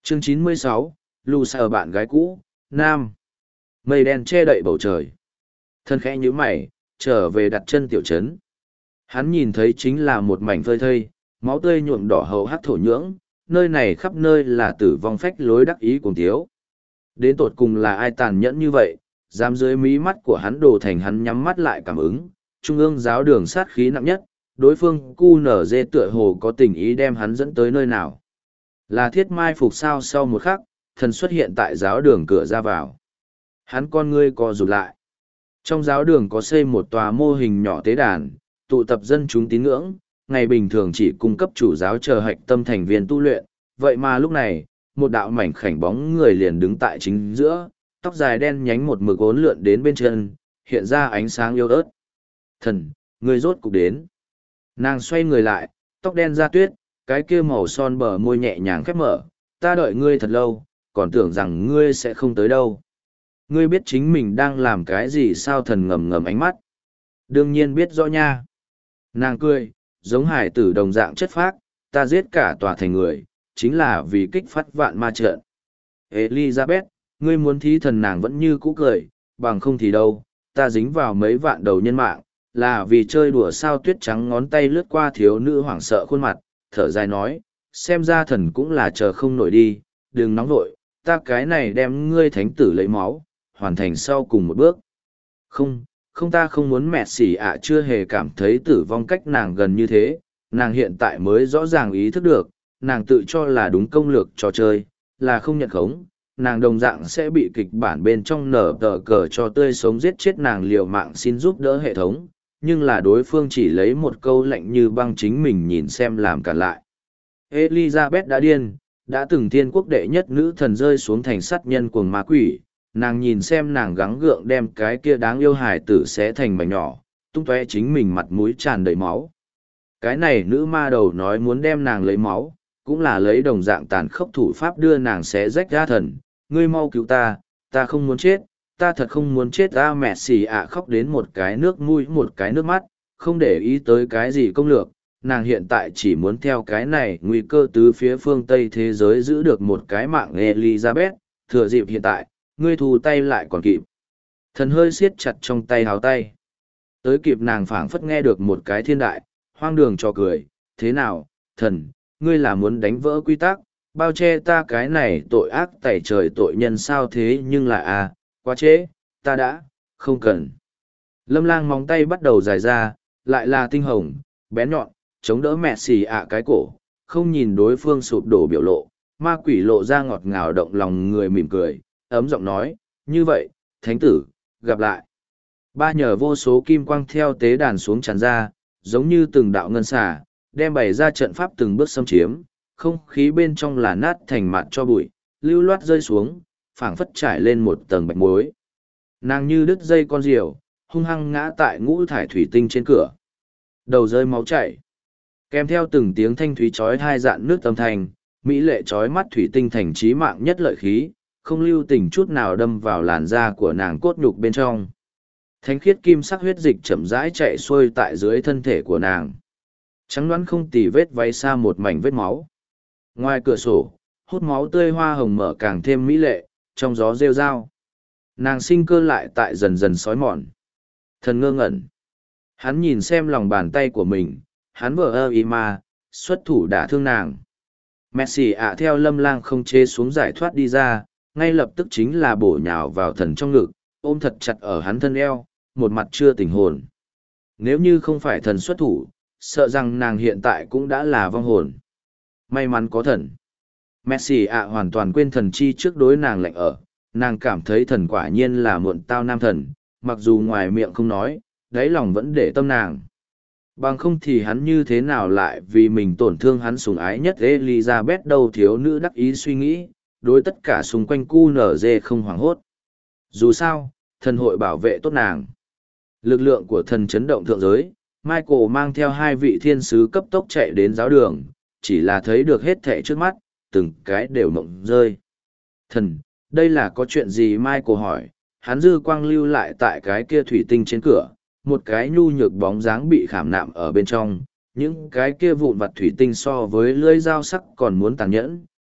Chương 96, Lù Sở bạn gái cũ, Nam. Mây đen che đậy bầu trời. Thân khẽ nhíu mày, trở về đặt chân tiểu trấn. Hắn nhìn thấy chính là một mảnh phơi thây, máu tươi nhuộm đỏ hầu hắc thổ nhưỡng, nơi này khắp nơi là tử vong phách lối đắc ý cùng thiếu. Đến tột cùng là ai tàn nhẫn như vậy, dám dưới mí mắt của hắn đổ thành hắn nhắm mắt lại cảm ứng, trung ương giáo đường sát khí nặng nhất, đối phương cu nở dê tựa hồ có tình ý đem hắn dẫn tới nơi nào. Là thiết mai phục sao sau một khắc, thần xuất hiện tại giáo đường cửa ra vào. Hắn con ngươi co rụt lại. Trong giáo đường có xây một tòa mô hình nhỏ tế đàn, tụ tập dân chúng tín ngưỡng, ngày bình thường chỉ cung cấp chủ giáo chờ hạch tâm thành viên tu luyện, vậy mà lúc này, một đạo mảnh khảnh bóng người liền đứng tại chính giữa, tóc dài đen nhánh một mực uốn lượn đến bên chân, hiện ra ánh sáng yếu ớt. Thần, người rốt cục đến. Nàng xoay người lại, tóc đen da tuyết, cái kia màu son bờ môi nhẹ nhàng khép mở, ta đợi ngươi thật lâu, còn tưởng rằng ngươi sẽ không tới đâu. Ngươi biết chính mình đang làm cái gì sao? Thần ngầm ngầm ánh mắt. Đương nhiên biết rõ nha. Nàng cười, giống hải tử đồng dạng chất phác, ta giết cả tòa thành người, chính là vì kích phát vạn ma trận. Elizabeth, ngươi muốn thí thần? Nàng vẫn như cũ cười, bằng không thì đâu, ta dính vào mấy vạn đầu nhân mạng, là vì chơi đùa sao? Tuyết trắng ngón tay lướt qua thiếu nữ hoảng sợ khuôn mặt, thở dài nói, xem ra thần cũng là chờ không nổi đi, đừng nóng vội, ta cái này đem ngươi thánh tử lấy máu, hoàn thành sau cùng một bước. Không, không, ta không muốn. Mẹ xỉ ạ chưa hề cảm thấy tử vong cách nàng gần như thế, nàng hiện tại mới rõ ràng ý thức được, nàng tự cho là đúng công lược trò chơi, là không nhận khống, nàng đồng dạng sẽ bị kịch bản bên trong nở tờ cờ cho tươi sống giết chết nàng liều mạng xin giúp đỡ hệ thống, nhưng là đối phương chỉ lấy một câu lạnh như băng chính mình nhìn xem làm cản lại. Elizabeth đã điên, đã từng thiên quốc đệ nhất nữ thần rơi xuống thành sát nhân cuồng ma quỷ, nàng nhìn xem nàng gắng gượng đem cái kia đáng yêu hài tử xé thành mảnh nhỏ, tung tóe chính mình mặt mũi tràn đầy máu. Cái này nữ ma đầu nói muốn đem nàng lấy máu, cũng là lấy đồng dạng tàn khốc thủ pháp đưa nàng xé rách ra thần, ngươi mau cứu ta, ta không muốn chết, ta thật không muốn chết. Ta mẹ xì ạ khóc đến một cái nước mũi một cái nước mắt, không để ý tới cái gì công lược, nàng hiện tại chỉ muốn theo cái này nguy cơ tứ phía phương Tây thế giới giữ được một cái mạng. Elizabeth, thừa dịp hiện tại, ngươi thu tay lại còn kịp. Thần hơi siết chặt trong tay háo tay. Tới kịp nàng phảng phất nghe được một cái thiên đại, hoang đường cho cười, thế nào, thần, ngươi là muốn đánh vỡ quy tắc, bao che ta cái này tội ác tẩy trời tội nhân sao? Thế nhưng là quá trễ, ta đã, không cần. Lâm Lang móng tay bắt đầu dài ra, lại là tinh hồng, bén nhọn, chống đỡ mẹ xì ạ cái cổ, không nhìn đối phương sụp đổ biểu lộ, ma quỷ lộ ra ngọt ngào động lòng người mỉm cười, ấm giọng nói, như vậy, thánh tử, gặp lại. Ba nhờ vô số kim quang theo tế đàn xuống tràn ra, giống như từng đạo ngân xà, đem bày ra trận pháp từng bước xâm chiếm, không khí bên trong là nát thành mạt cho bụi, lưu loát rơi xuống, phảng phất trải lên một tầng bạch muối. Nàng như đứt dây con diều, hung hăng ngã tại ngũ thải thủy tinh trên cửa. Đầu rơi máu chảy. Kèm theo từng tiếng thanh thúy chói hai dạn nước âm thanh, mỹ lệ chói mắt thủy tinh thành trí mạng nhất lợi khí, không lưu tình chút nào đâm vào làn da của nàng cốt nhục bên trong. Thánh khiết kim sắc huyết dịch chậm rãi chạy xuôi tại dưới thân thể của nàng. Trắng đoán không tì vết váy xa một mảnh vết máu. Ngoài cửa sổ, hút máu tươi hoa hồng mở càng thêm mỹ lệ, trong gió rêu rao. Nàng sinh cơ lại tại dần dần sói mòn. Thần ngơ ngẩn. Hắn nhìn xem lòng bàn tay của mình, hắn vờ ơ y ma, xuất thủ đả thương nàng. Messi ạ theo Lâm Lang không chế xuống giải thoát đi ra, ngay lập tức chính là bổ nhào vào thần trong ngực, ôm thật chặt ở hắn thân eo, một mặt chưa tỉnh hồn. Nếu như không phải thần xuất thủ, sợ rằng nàng hiện tại cũng đã là vong hồn. May mắn có thần. Messi ạ hoàn toàn quên thần chi trước đối nàng lạnh ở, nàng cảm thấy thần quả nhiên là muộn tao nam thần, mặc dù ngoài miệng không nói, đáy lòng vẫn để tâm nàng. Bằng không thì hắn như thế nào lại vì mình tổn thương hắn sủng ái nhất Elizabeth đâu? Thiếu nữ đắc ý suy nghĩ, đối tất cả xung quanh QNZ không hoảng hốt. Dù sao, thần hội bảo vệ tốt nàng. Lực lượng của thần chấn động thượng giới, Michael mang theo hai vị thiên sứ cấp tốc chạy đến giáo đường, chỉ là thấy được hết thảy trước mắt, từng cái đều mộng rơi. Thần, đây là có chuyện gì? Michael hỏi, hắn dư quang lưu lại tại cái kia thủy tinh trên cửa, một cái nhu nhược bóng dáng bị khảm nạm ở bên trong, những cái kia vụn vặt thủy tinh so với lưỡi dao sắc còn muốn tàn nhẫn,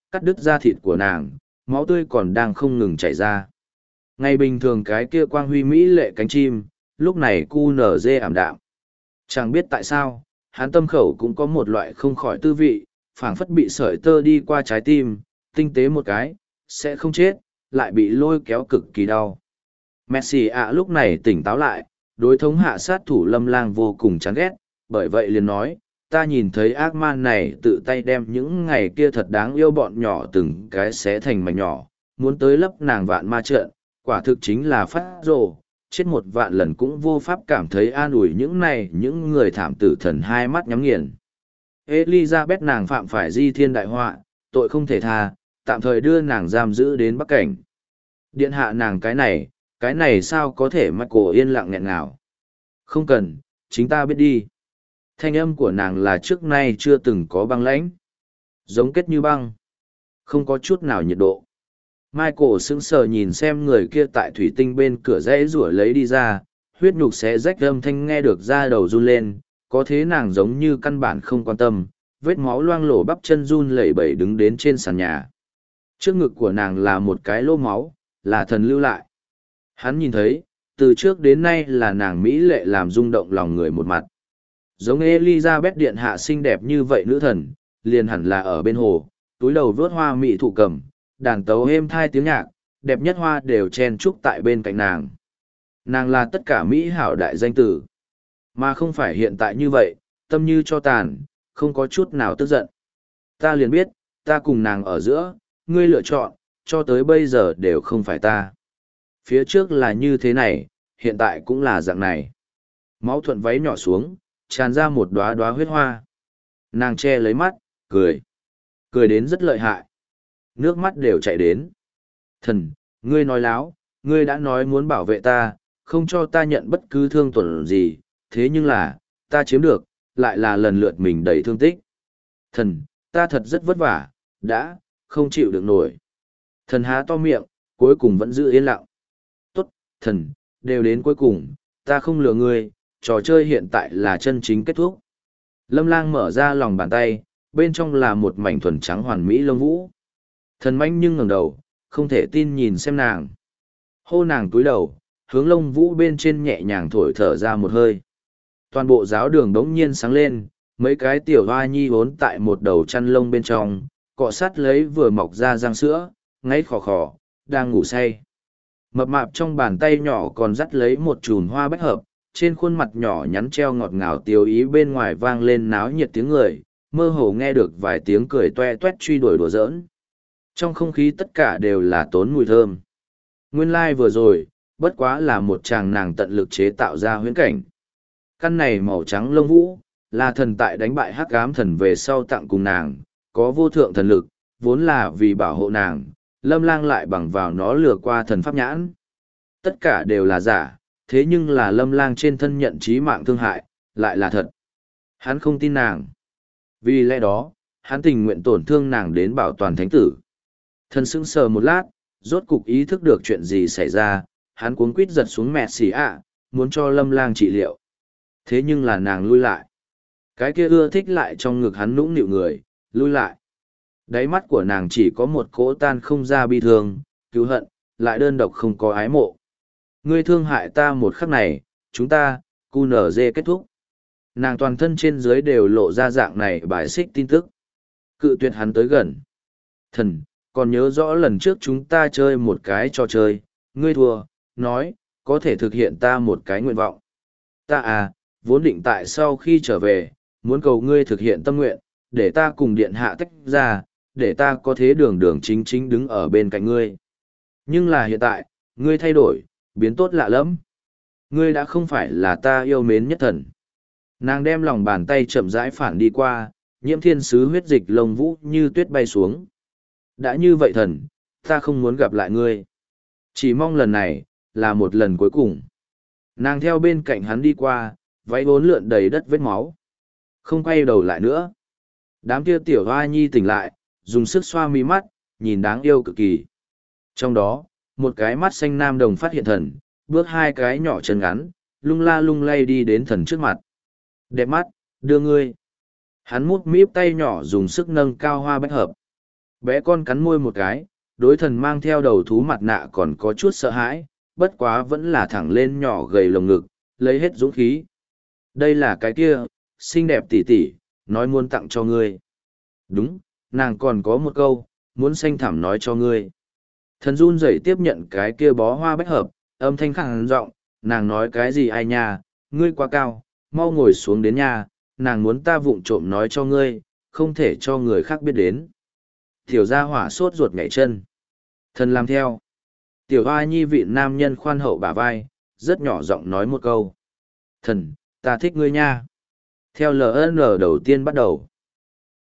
cắt đứt da thịt của nàng, máu tươi còn đang không ngừng chảy ra. Ngày bình thường cái kia quang huy mỹ lệ cánh chim, lúc này cu nở dê ảm đạm. Chẳng biết tại sao, hắn tâm khẩu cũng có một loại không khỏi tư vị, phảng phất bị sợi tơ đi qua trái tim, tinh tế một cái, sẽ không chết, lại bị lôi kéo cực kỳ đau. Messi ạ lúc này tỉnh táo lại, đối thống hạ sát thủ Lâm Lang vô cùng chán ghét, bởi vậy liền nói, ta nhìn thấy ác ma này tự tay đem những ngày kia thật đáng yêu bọn nhỏ từng cái xé thành mảnh nhỏ, muốn tới lấp nàng vạn ma trận, quả thực chính là phát rồ, chết một vạn lần cũng vô pháp cảm thấy an ủi những người thảm tử thần hai mắt nhắm nghiền. Elizabeth nàng phạm phải di thiên đại họa, tội không thể tha, tạm thời đưa nàng giam giữ đến Bắc Cảnh. Điện hạ nàng cái này sao có thể mắt cổ yên lặng nghẹn ngào. Không cần, chính ta biết đi. Thanh âm của nàng là trước nay chưa từng có băng lãnh. Giống kết như băng. Không có chút nào nhiệt độ. Michael sững sờ nhìn xem người kia tại thủy tinh bên cửa rẽ rủa lấy đi ra, huyết nhục xé rách âm thanh nghe được ra đầu run lên, có thế nàng giống như căn bản không quan tâm, vết máu loang lổ bắp chân run lẩy bẩy đứng đến trên sàn nhà. Trước ngực của nàng là một cái lỗ máu, là thần lưu lại. Hắn nhìn thấy, từ trước đến nay là nàng mỹ lệ làm rung động lòng người một mặt. Giống Elizabeth điện hạ xinh đẹp như vậy nữ thần, liền hẳn là ở bên hồ, túi đầu vớt hoa mị thụ cầm, đàn tấu êm thai tiếng nhạc, đẹp nhất hoa đều chen chúc tại bên cạnh nàng. Nàng là tất cả mỹ hảo đại danh tử, mà không phải hiện tại như vậy, tâm như cho tàn, không có chút nào tức giận. Ta liền biết, ta cùng nàng ở giữa, ngươi lựa chọn, cho tới bây giờ đều không phải ta. Phía trước là như thế này, hiện tại cũng là dạng này. Máu thuận váy nhỏ xuống, tràn ra một đóa đóa huyết hoa. Nàng che lấy mắt, cười. Cười đến rất lợi hại. Nước mắt đều chạy đến. Thần, ngươi nói láo, ngươi đã nói muốn bảo vệ ta, không cho ta nhận bất cứ thương tổn gì, thế nhưng là, ta chiếm được, lại là lần lượt mình đầy thương tích. Thần, ta thật rất vất vả, đã, không chịu được nổi. Thần há to miệng, cuối cùng vẫn giữ yên lặng. Tốt, thần, đều đến cuối cùng, ta không lừa ngươi, trò chơi hiện tại là chân chính kết thúc. Lâm Lang mở ra lòng bàn tay, bên trong là một mảnh thuần trắng hoàn mỹ lông vũ. Thần manh nhưng ngẩng đầu, không thể tin nhìn xem nàng. Hô nàng túi đầu, hướng lông vũ bên trên nhẹ nhàng thổi thở ra một hơi. Toàn bộ giáo đường đống nhiên sáng lên, mấy cái tiểu hoa nhi vốn tại một đầu chăn lông bên trong, cọ sát lấy vừa mọc ra răng sữa, ngáy khò khò, đang ngủ say. Mập mạp trong bàn tay nhỏ còn dắt lấy một chùm hoa bách hợp, trên khuôn mặt nhỏ nhắn treo ngọt ngào tiêu ý bên ngoài vang lên náo nhiệt tiếng người, mơ hồ nghe được vài tiếng cười toe toét truy đuổi đùa giỡn. Trong không khí tất cả đều là tốn mùi thơm. Nguyên lai vừa rồi, bất quá là một chàng nàng tận lực chế tạo ra huyễn cảnh. Căn này màu trắng lông vũ, là thần tại đánh bại hắc ám thần về sau tặng cùng nàng, có vô thượng thần lực, vốn là vì bảo hộ nàng, Lâm Lang lại bằng vào nó lừa qua thần pháp nhãn. Tất cả đều là giả, thế nhưng là Lâm Lang trên thân nhận chí mạng thương hại, lại là thật. Hắn không tin nàng. Vì lẽ đó, hắn tình nguyện tổn thương nàng đến bảo toàn thánh tử. Thần sững sờ một lát, rốt cục ý thức được chuyện gì xảy ra, hắn cuống quýt giật xuống mẹ xì ạ, muốn cho Lâm Lang trị liệu. Thế nhưng là nàng lui lại. Cái kia ưa thích lại trong ngực hắn nũng nịu người, lui lại. Đáy mắt của nàng chỉ có một cỗ tan không ra bi thương, cứu hận, lại đơn độc không có ái mộ. Ngươi thương hại ta một khắc này, chúng ta, QNZ kết thúc. Nàng toàn thân trên dưới đều lộ ra dạng này bài xích tin tức. Cự tuyệt hắn tới gần. Thần, còn nhớ rõ lần trước chúng ta chơi một cái trò chơi, ngươi thua, nói, có thể thực hiện ta một cái nguyện vọng. Ta vốn định tại sau khi trở về, muốn cầu ngươi thực hiện tâm nguyện, để ta cùng điện hạ tách ra, để ta có thế đường đường chính chính đứng ở bên cạnh ngươi. Nhưng là hiện tại, ngươi thay đổi, biến tốt lạ lắm. Ngươi đã không phải là ta yêu mến nhất thần. Nàng đem lòng bàn tay chậm rãi phản đi qua, nhiễm thiên sứ huyết dịch lông vũ như tuyết bay xuống. Đã như vậy thần, ta không muốn gặp lại ngươi. Chỉ mong lần này, là một lần cuối cùng. Nàng theo bên cạnh hắn đi qua, váy bốn lượn đầy đất vết máu. Không quay đầu lại nữa. Đám kia tiểu hoa nhi tỉnh lại, dùng sức xoa mi mắt, nhìn đáng yêu cực kỳ. Trong đó, một cái mắt xanh nam đồng phát hiện thần, bước hai cái nhỏ chân ngắn, lung la lung lay đi đến thần trước mặt. Đẹp mắt, đưa ngươi. Hắn mút míp tay nhỏ dùng sức nâng cao hoa bách hợp. Bé con cắn môi một cái, đối thần mang theo đầu thú mặt nạ còn có chút sợ hãi, bất quá vẫn là thẳng lên nhỏ gầy lồng ngực, lấy hết dũng khí. Đây là cái kia, xinh đẹp tỉ tỉ, nói muốn tặng cho ngươi. Đúng, nàng còn có một câu, muốn xanh thẳm nói cho ngươi. Thần run rẩy tiếp nhận cái kia bó hoa bách hợp, âm thanh khẳng giọng, nàng nói cái gì ai nha, ngươi quá cao, mau ngồi xuống đến nhà, nàng muốn ta vụng trộm nói cho ngươi, không thể cho người khác biết đến. Tiểu gia hỏa sốt ruột nhảy chân. Thần làm theo. Tiểu hoa nhi vị nam nhân khoan hậu bả vai, rất nhỏ giọng nói một câu. Thần, ta thích ngươi nha. Theo LN đầu tiên bắt đầu.